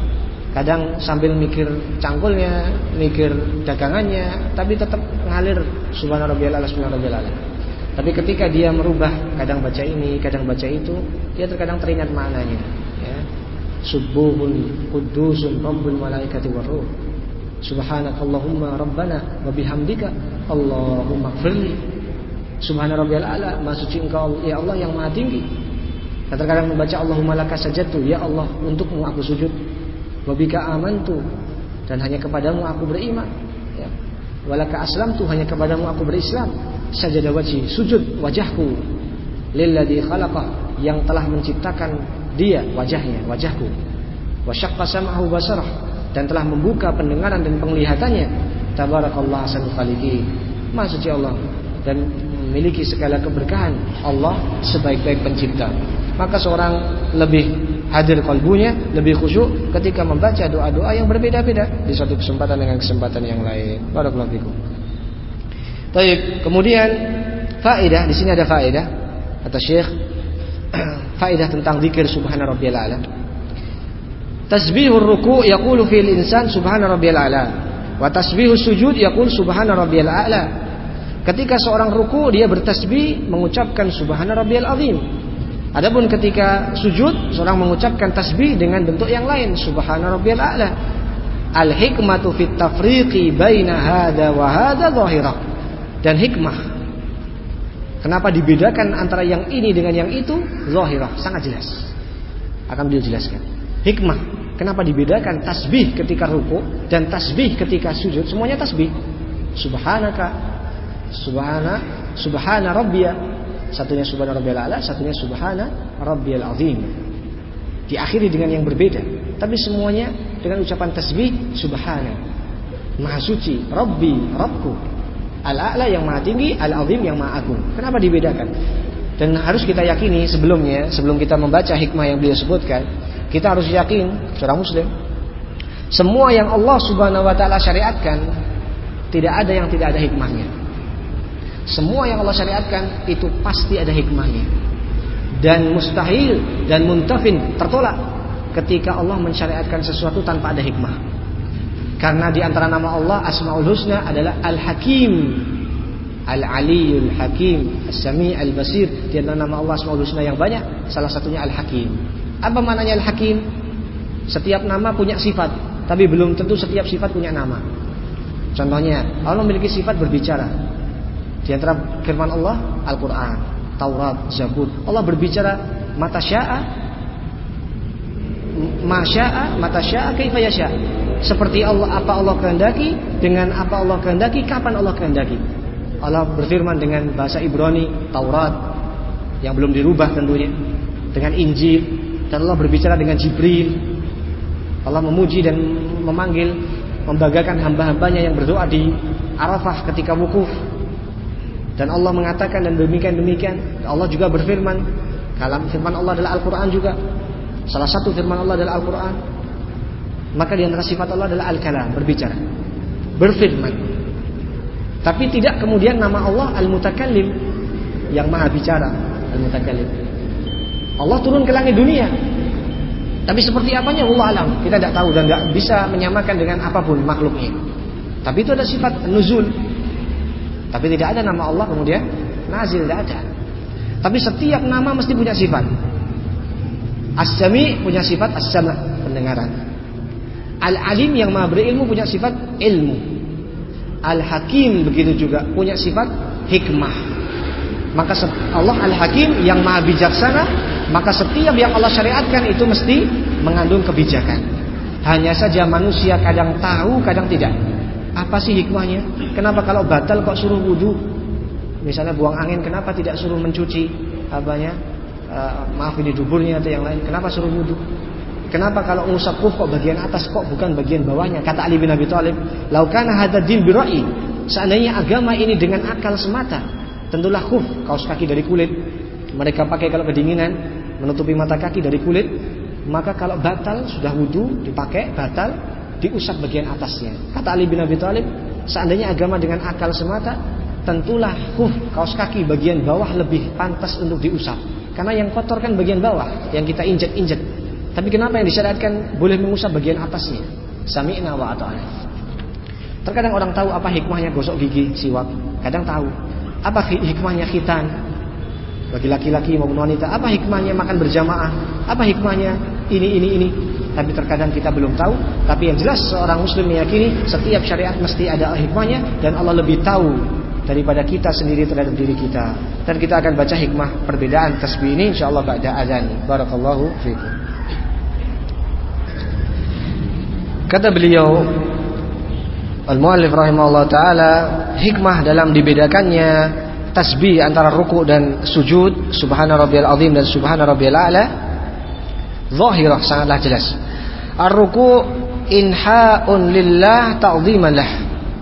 Kadang sambil mikir cangkulnya, mikir dagangannya, tapi tetap ngalir subhana rabbiyal a'la, subhana rabbiyal a'la. Tapi ketika dia merubah, kadang baca ini, kadang baca itu, dia terkadang teringat maknanya, ya. Subuhun kudusun Rabbul malaikati waruh. Subhanakallahumma rabbana wa bihamdika Allahumma ighfirli. Subhana rabbiyal a'la, maha suci engkau ya Allah yang maha tinggi. Dan terkadang membaca Allahumma laka sajadtu, ya Allah untukmu aku sujud. Wa bika amantu, dan hanya kepadamu aku beriman, ya. Wa laka aslamtu, hanya kepadamu aku berislam. Sajada wajhi, sujud wajahku lilladzi khalaqah, yang telah menciptakan dia, wajahnya, wajahku. Wa syaqqa sam'ahu basarah, dan telah membuka pendengaran dan penglihatannya. Tabarakallah ahsanul khaliqin. Maha suci Allah dan memiliki segala keberkahan Allah sebaik-baik pencipta. Maka seorang lebih hadir kalbunya, lebih khusyuk ketika membaca doa-doa yang berbeda-beda di suatu kesempatan dengan kesempatan yang lain. Barakallahu fikum. Baik, kemudian faedah, di sini ada faedah kata Syekh, faedah tentang zikir subhana rabbiyal a'la. Tasbihur ruku' yaqulu fil insan subhana rabbiyal a'la, wa tasbihus sujud yaqul subhana rabbiyal a'la. Ketika seorang ruku' dia bertasbih mengucapkan subhana rabbiyal azim. Adapun ketika sujud seorang mengucapkan tasbih dengan bentuk yang lain, subhana rabbiyal a'la. Al hikmatu fit tafriqi baina hadza wa hadza dhahirah. Dan hikmah kenapa dibedakan antara yang ini dengan yang itu, zahirah, sangat jelas. Akan beliau jelaskan. Hikmah kenapa dibedakan tasbih ketika ruku dan tasbih ketika sujud, semuanya tasbih. Subhanaka, subhana, subhana rabbiya. Satunya subhana rabbiyal a'la, satunya subhana rabbiyal azim. Diakhiri dengan yang berbeda, tapi semuanya dengan ucapan tasbih subhana. Maha suci, Rabbi, Rabbku. Al-a'la yang maha tinggi, al-azim yang maha agung. Kenapa dibedakan? Dan harus kita yakini sebelumnya, sebelum kita membaca hikmah yang beliau sebutkan, kita harus yakin, seorang muslim, semua yang Allah subhanahu wa ta'ala syariatkan, tidak ada yang tidak ada hikmahnya. Semua yang Allah syariatkan itu pasti ada hikmahnya. Dan mustahil dan muntafin, tertolak ketika Allah mensyariatkan sesuatu tanpa ada hikmah. Karena di antara nama Allah Asmaul Husna adalah Al-Hakim, Al-Aliyul Hakim, As-Sami' Al-Basir. Di antara nama Allah Asmaul Husna yang banyak, salah satunya Al-Hakim. Apa maknanya Al-Hakim? Setiap nama punya sifat, tapi belum tentu setiap sifat punya nama. Contohnya, Allah memiliki sifat berbicara. Di antara firman Allah Al-Quran, Taurat, Zabur. Allah berbicara mata sya'a, ma sya'a, mata sya'a, kaifa yasha'. Seperti Allah, apa Allah kehendaki, dengan apa Allah kehendaki, kapan Allah kehendaki. Allah berfirman dengan bahasa Ibrani, Taurat yang belum dirubah tentunya, dengan Injil, dan Allah berbicara dengan Jibril. Allah memuji dan memanggil, membanggakan hamba-hambanya yang berdoa di Arafah ketika wukuf. Dan Allah mengatakan dan demikian-demikian. Allah juga berfirman, kalam firman Allah adalah Al-Quran juga. Salah satu firman Allah adalah Al-Quran. Maka di antara sifat Allah adalah Al-Kalam, berbicara, berfirman. Tapi tidak kemudian nama Allah Al-Mutakallim, yang maha bicara, Al-Mutakallim. Allah turun ke langit dunia, tapi seperti apanya Allah alam, kita tidak tahu dan tidak bisa menyamakan dengan apapun makhluknya. Tapi itu ada sifat nuzul. Tapi tidak ada nama Allah kemudian nazil, tidak ada. Tapi setiap nama mesti punya sifat. As-Sami punya sifat as-sama, pendengaran. Al-Alim yang maha berilmu punya sifat ilmu. Al-Hakim begitu juga punya sifat hikmah. Maka Allah Al-Hakim yang maha bijaksana, maka setiap yang Allah syariatkan itu mesti mengandung kebijakan. Hanya saja manusia kadang tahu, kadang tidak. Apa sih hikmahnya? Kenapa kalau batal kok suruh wudu? Misalnya buang angin, kenapa tidak suruh mencuci apanya? Uh, maaf ini duburnya atau yang lain. Kenapa suruh wudu? Kenapa kalau ngusap khuf kok bagian atas kok bukan bagian bawahnya? Kata Ali bin Abi Thalib, "Lau kana hadza din bi ra'yi." Seandainya agama ini dengan akal semata, tentulah khuf, kaos kaki dari kulit. Mereka pakai kalau kedinginan, menutupi mata kaki dari kulit. Maka kalau batal sudah wudu dipakai batal, diusap bagian atasnya. Kata Ali bin Abi Thalib, seandainya agama dengan akal semata, tentulah khuf, kaos kaki bagian bawah lebih pantas untuk diusap. Karena yang kotor kan bagian bawah, yang kita injek-injek. Tapi kenapa yang disyariatkan boleh mengusap bagian atasnya? Sami'na wa ata'na. Terkadang orang tahu apa hikmahnya gosok gigi, siwak. Kadang tahu. Apa hikmahnya khitan bagi laki-laki maupun wanita? Apa hikmahnya makan berjamaah? Apa hikmahnya ini, ini, ini? Tapi terkadang kita belum tahu. Tapi yang jelas seorang muslim meyakini setiap syariat mesti ada hikmahnya. Dan Allah lebih tahu daripada kita sendiri terhadap diri kita. Dan kita akan baca hikmah perbedaan tasbih ini insyaallah ba'da adzan. Barakallahu fiikum. Kata beliau Al-Mu'allif rahimahullah ta'ala, hikmah dalam dibedakannya tasbih antara ruku' dan sujud, subhana rabbiyal azim dan subhana rabbiyal a'la, zahirah, sangatlah jelas. Ar-ruku' inha'un lillah ta'ziman lah.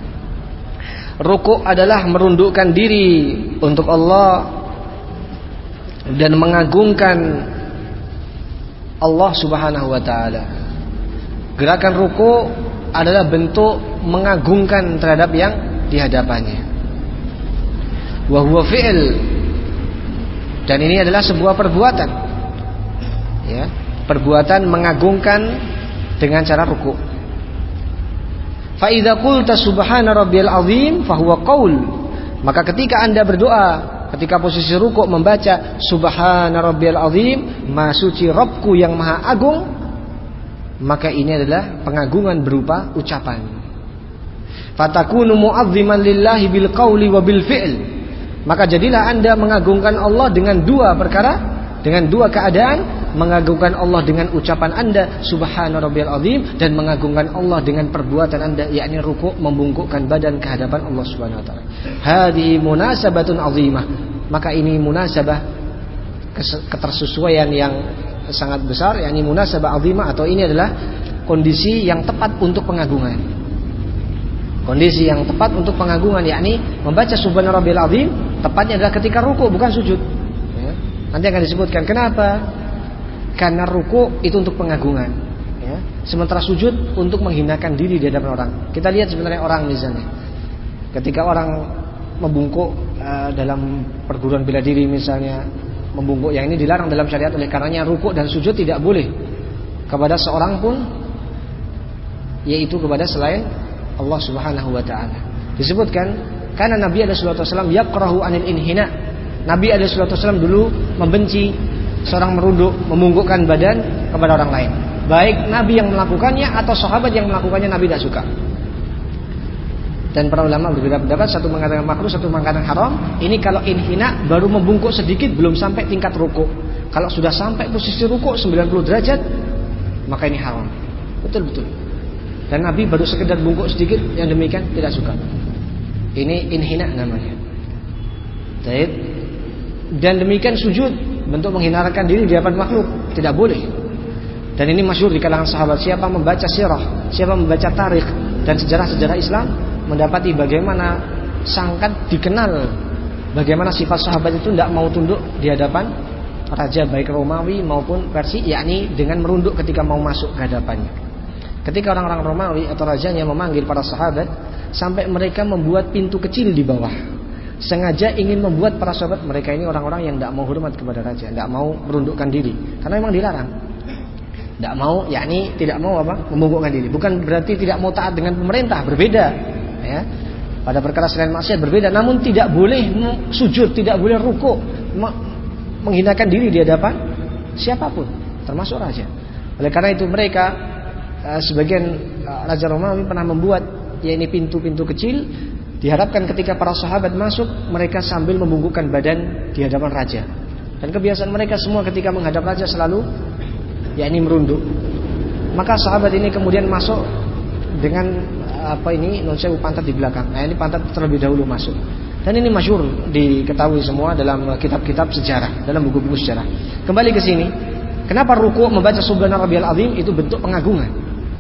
Ruku' adalah merundukkan diri untuk Allah dan mengagungkan Allah subhanahu wa ta'ala. Gerakan ruku adalah bentuk mengagungkan terhadap yang di hadapannya. Wa huwa fi'l, dan ini adalah sebuah perbuatan. Ya, perbuatan mengagungkan dengan cara ruku. Fa idza qulta subhana rabbiyal azim fa huwa qaul. Maka ketika Anda berdoa, ketika posisi ruku membaca subhana rabbiyal azim, maha suci Rabbku yang maha agung, maka ini adalah pengagungan berupa ucapan. Fatakunu mu'azziman lillahi bil qawli wa bil fi'l. Maka jadilah Anda mengagungkan Allah dengan dua perkara, dengan dua keadaan, mengagungkan Allah dengan ucapan Anda subhana rabbiyal azim, dan mengagungkan Allah dengan perbuatan Anda, yakni ruku' membungkukkan badan ke hadapan Allah Subhanahu wa taala. Hadhihi munasabatun azimah. Maka ini munasabah, ketersesuaian yang sangat besar, yakni munasabah azimah, atau ini adalah kondisi yang tepat untuk pengagungan. Kondisi yang tepat untuk pengagungan, yakni membaca subhana rabbiyal azim, tepatnya adalah ketika ruku, bukan sujud. Ya. Nanti akan disebutkan kenapa. Karena ruku itu untuk pengagungan, ya. Sementara sujud untuk menghinakan diri di hadapan orang. Kita lihat sebenarnya orang misalnya, ketika orang membungkuk uh, dalam perguruan bela diri misalnya, membungkuk yang ini dilarang dalam syariat, oleh karenanya ruku dan sujud tidak boleh kepada seorang pun, yaitu kepada selain Allah Subhanahu wa taala. Disebutkan karena Nabi alaihi salatu wasallam yakrahu anil inhina. Nabi alaihi salatu wasallam dulu membenci seorang merunduk, membungkukkan badan kepada orang lain. Baik Nabi yang melakukannya atau sahabat yang melakukannya, Nabi tidak suka. Dan para ulama berbeda pendapat, satu mengatakan makruh, satu mengatakan haram. Ini kalau inhina baru membungkuk sedikit, belum sampai tingkat ruku. Kalau sudah sampai posisi ruku sembilan puluh derajat, maka ini haram. Betul-betul. Dan Nabi baru sekedar bungkuk sedikit, yang demikian tidak suka. Ini inhina namanya. Baik. Dan demikian sujud, bentuk menghindarkan diri di hadapan makhluk, tidak boleh. Dan ini masyhur di kalangan sahabat. Siapa membaca sirah, siapa membaca tarikh dan sejarah-sejarah Islam, mendapati bagaimana sangat dikenal bagaimana sifat sahabat itu tidak mau tunduk di hadapan raja baik Romawi maupun Persia, yakni dengan merunduk ketika mau masuk ke hadapannya. Ketika orang-orang Romawi atau rajanya memanggil para sahabat, sampai mereka membuat pintu kecil di bawah, sengaja ingin membuat para sahabat, mereka ini orang-orang yang tidak mau hormat kepada raja, tidak mau merundukkan diri, karena memang dilarang. Tidak mau, yakni tidak mau apa? Membungkukkan diri. Bukan berarti tidak mau taat dengan pemerintah, berbeda. Ya. Pada perkara selain maksiat berbeda, namun tidak boleh sujud, tidak boleh rukuk, menghinakan diri di hadapan siapapun, termasuk raja. Oleh karena itu mereka, sebagian raja Romawi pernah membuat, yakni pintu-pintu kecil, diharapkan ketika para sahabat masuk, mereka sambil membungkukkan badan di hadapan raja. Dan kebiasaan mereka semua ketika menghadap raja selalu yakni merunduk. Maka sahabat ini kemudian masuk dengan apa ini, nonsewu pantat di belakang. Nah, ini pantat terlebih dahulu masuk. Dan ini masyhur diketahui semua dalam kitab-kitab sejarah, dalam buku-buku sejarah. Kembali ke sini, kenapa ruku' membaca Subhana Rabbiyal Azim itu bentuk pengagungan.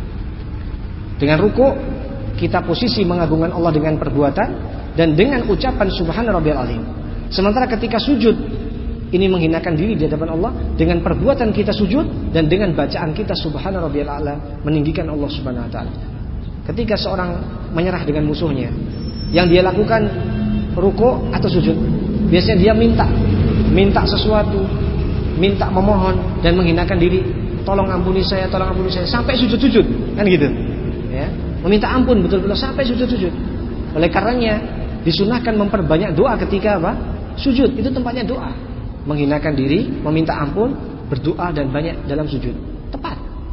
Dengan ruku' kita posisi mengagungkan Allah dengan perbuatan dan dengan ucapan Subhana Rabbiyal Azim. Sementara ketika sujud, ini menghinakan diri di hadapan Allah dengan perbuatan kita sujud dan dengan bacaan kita Subhana Rabbiyal A'la, meninggikan Allah Subhanahu wa taala. Ketika seorang menyerah dengan musuhnya, yang dia lakukan ruku' atau sujud, biasanya dia minta minta sesuatu, minta memohon dan menghinakan diri, tolong ampuni saya, tolong ampuni saya, sampai sujud-sujud, kan gitu. Ya, meminta ampun betul-betul sampai sujud-sujud. Oleh karenanya disunahkan memperbanyak doa ketika apa? Sujud. Itu tempatnya doa. Menghinakan diri, meminta ampun, berdoa dan banyak dalam sujud. Tepat.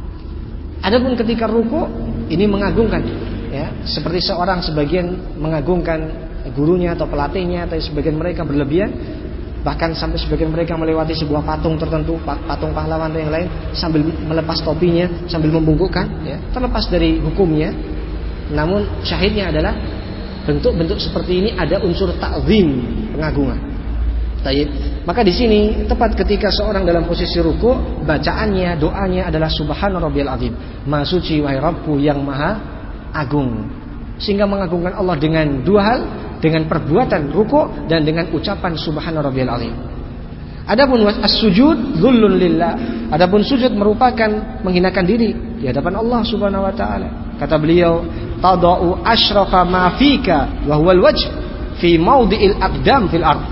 Adapun ketika ruku, ini mengagungkan, ya, seperti seorang sebagian mengagungkan gurunya atau pelatihnya, atau sebagian mereka berlebihan, bahkan sampai sebagian mereka melewati sebuah patung tertentu, patung pahlawan atau yang lain, sambil melepas topinya, sambil membungkukkan, ya, terlepas dari hukumnya. Namun syahidnya adalah bentuk-bentuk seperti ini ada unsur ta'zim, pengagungan. Maka di sini tepat ketika seorang dalam posisi ruku, bacaannya, doanya adalah Subhana Rabbiyal Azim, Maha suci wahai Rabbku yang maha agung. Sehingga mengagungkan Allah dengan dua hal, dengan perbuatan ruku dan dengan ucapan Subhana Rabbiyal Azim. Adapun as-sujud dzullun lillah, adapun sujud merupakan menghinakan diri di hadapan Allah Subhanahu wa taala. Kata beliau, tadau asyrafa ma fika wa huwal wajh fi mawdi'il aqdam fil ardh.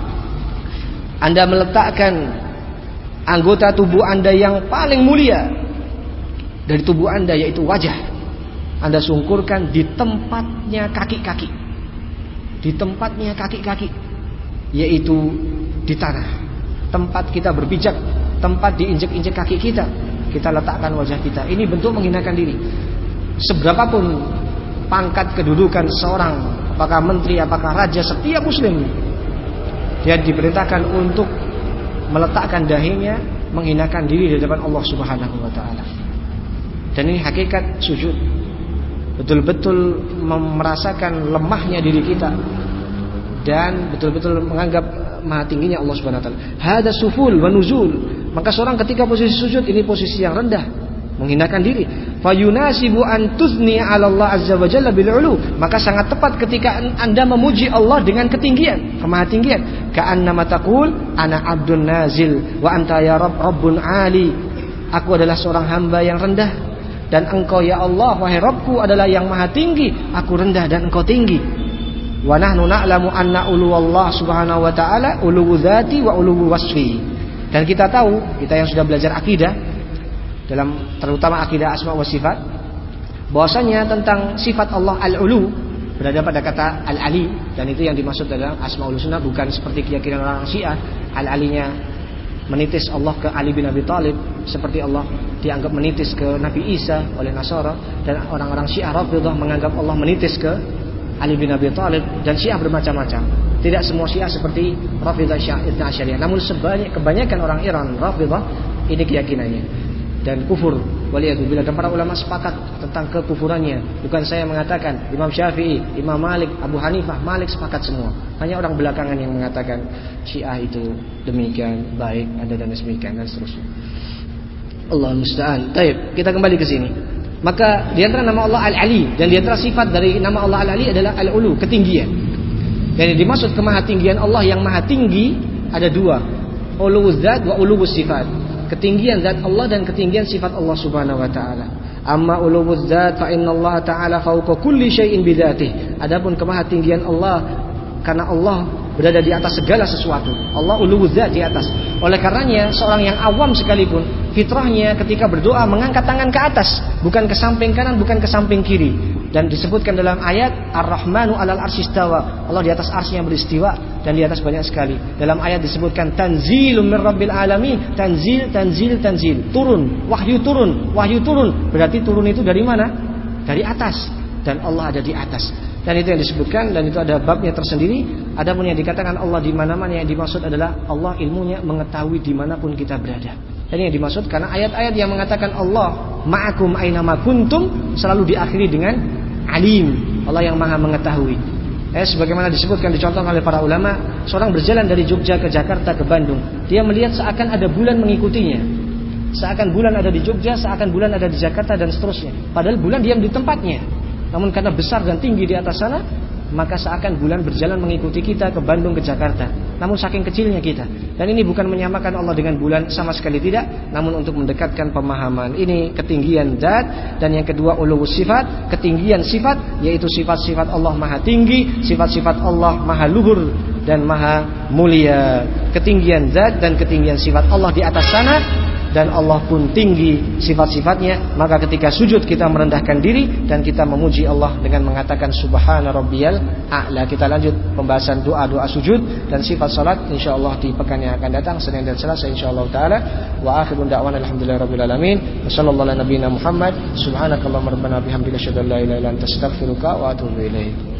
Anda meletakkan anggota tubuh Anda yang paling mulia dari tubuh Anda, yaitu wajah, Anda sungkurkan di tempatnya kaki-kaki, di tempatnya kaki-kaki, yaitu di tanah, tempat kita berpijak, tempat diinjek-injek kaki kita, kita letakkan wajah kita. Ini bentuk menghinakan diri. Seberapapun pangkat kedudukan seorang, apakah menteri, apakah raja, setiap muslim, dia diperintahkan untuk meletakkan dahinya, menghinakan diri di hadapan Allah Subhanahu wa taala. Dan ini hakikat sujud. Betul-betul merasakan lemahnya diri kita dan betul-betul menganggap maha tingginya Allah Subhanahu wa taala. Hada suful wa nuzul. Maka seorang ketika posisi sujud ini posisi yang rendah, menghinakan diri. Fayunasibu an tuzni 'ala Allah azza wa jalla bil 'ulu. Maka sangat tepat ketika Anda memuji Allah dengan ketinggian, kemahatinggian. Ka'annama taqul ana 'abdun nazil wa anta ya rabb rabbun 'ali. Aku adalah seorang hamba yang rendah dan engkau ya Allah wahai Rabbku adalah yang maha tinggi. Aku rendah dan engkau tinggi. Wa nahnu na'lamu anna ulu Allah Subhanahu wa ta'ala ulu dzati wa ulu wasfi. Dan kita tahu, kita yang sudah belajar akidah, dalam terutama akidah asma wa sifat, bahwasanya tentang sifat Allah al-ulu berada pada kata al-ali, dan itu yang dimaksud dalam asmaul husna, bukan seperti keyakinan orang Syiah al-alinya menitis Allah ke Ali bin Abi Thalib seperti Allah dianggap menitis ke Nabi Isa oleh Nasara, dan orang-orang Syiah Rafidhah menganggap Allah menitis ke Ali bin Abi Thalib, dan Syiah bermacam-macam. Tidak semua Syiah seperti Rafidhah Itsna Asyariyah, namun sebanyak kebanyakan orang Iran Rafidhah ini keyakinannya. Dan kufur waliyadzubillah, dan para ulama sepakat tentang kekufurannya. Bukan saya mengatakan, Imam Syafi'i, Imam Malik, Abu Hanifah, Malik sepakat semua. Hanya orang belakangan yang mengatakan Syiah itu demikian, baik, ada dan demikian dan seterusnya. Allah musta'an. Baik, kita kembali ke sini. Maka di antara nama Allah Al-Ali, dan di antara sifat dari nama Allah Al-Ali adalah Al-Ulu, ketinggian. Dan yang dimaksud kemahatinggian Allah yang maha tinggi ada dua. uluwuz zat wa uluwuz sifat. Ketinggian zat Allah dan ketinggian sifat Allah Subhanahu wa taala. Amma uluwuz zat fa innallaha ta'ala fawqa kulli syai'in bidzatihi. Adapun kemahatinggian Allah, karena Allah berada di atas segala sesuatu. Allah uluwuz zat, di atas. Oleh karenanya seorang yang awam sekalipun fitrahnya ketika berdoa mengangkat tangan ke atas, bukan ke samping kanan, bukan ke samping kiri. Dan disebutkan dalam ayat Ar-Rahmanu 'alal arsyistawa. Allah di atas arsy-Nya beristiwa, dan di atas banyak sekali. Dalam ayat disebutkan tanzilum mir rabbil alamin, tanzil tanzil tanzil, turun, wahyu turun, wahyu turun. Berarti turun itu dari mana? Dari atas, dan Allah ada di atas. Dan itu yang disebutkan, dan itu ada babnya tersendiri. Adapun yang dikatakan Allah di mana-mana, yang dimaksud adalah Allah ilmunya mengetahui dimanapun kita berada. Dan yang dimaksud karena ayat-ayat yang mengatakan Allah ma'akum aina ma kuntum selalu diakhiri dengan alim, Allah yang maha mengetahui. Eh, sebagaimana disebutkan, dicontohkan oleh para ulama, seorang berjalan dari Jogja ke Jakarta ke Bandung, dia melihat seakan ada bulan mengikutinya, seakan bulan ada di Jogja, seakan bulan ada di Jakarta, dan seterusnya. Padahal bulan diam di tempatnya, namun karena besar dan tinggi di atas sana, maka seakan bulan berjalan mengikuti kita ke Bandung, ke Jakarta. Namun saking kecilnya kita. Dan ini bukan menyamakan Allah dengan bulan, sama sekali tidak, namun untuk mendekatkan pemahaman. Ini ketinggian zat. Dan yang kedua uluwus sifat, ketinggian sifat, yaitu sifat-sifat Allah maha tinggi, sifat-sifat Allah maha luhur dan maha mulia. Ketinggian zat dan ketinggian sifat Allah di atas sana, dan Allah pun tinggi sifat-sifatnya. Maka ketika sujud kita merendahkan diri dan kita memuji Allah dengan mengatakan subhana rabbiyal a'la. Kita lanjut pembahasan doa-doa sujud dan sifat salat insyaallah di pekan yang akan datang, Senin dan Selasa insyaallah taala. Wa akhirun da'wana alhamdulillahirabbil alamin. Wassallallahu ala nabiyyina Muhammad. Subhanakallahumma rabbana bihamdika asyhadu an la ilaha illa anta astaghfiruka wa atubu ilaik.